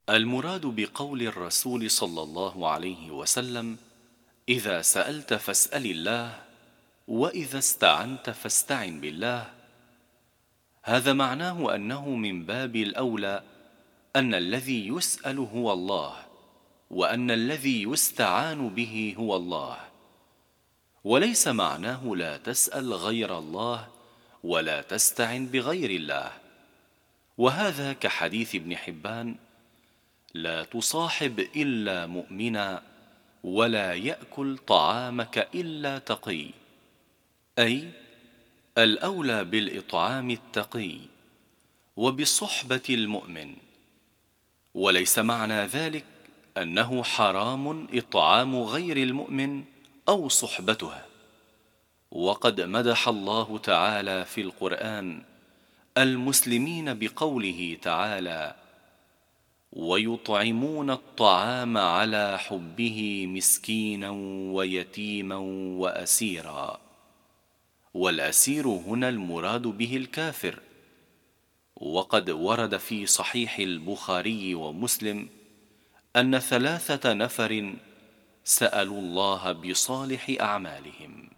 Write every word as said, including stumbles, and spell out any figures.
المراد بقول الرسول صلى الله عليه وسلم: إذا سألت فاسأل الله، وإذا استعنت فاستعن بالله. هذا معناه أنه من باب الأولى أن الذي يسأل هو الله، وأن الذي يستعان به هو الله. وليس معناه لا تسأل غير الله ولا تستعن بغير الله. وهذا كحديث ابن حبان: لا تصاحب إلا مؤمنا، ولا يأكل طعامك إلا تقي. أي الأولى بالإطعام التقي وبالصحبة المؤمن. وليس معنى ذلك أنه حرام إطعام غير المؤمن أو صحبته. وقد مدح الله تعالى في القرآن المسلمين بقوله تعالى: ويطعمون الطعام على حبه مسكينا ويتيما وأسيرا. والأسير هنا المراد به الكافر. وقد ورد في صحيح البخاري ومسلم أن ثلاثة نفر سألوا الله بصالح أعمالهم.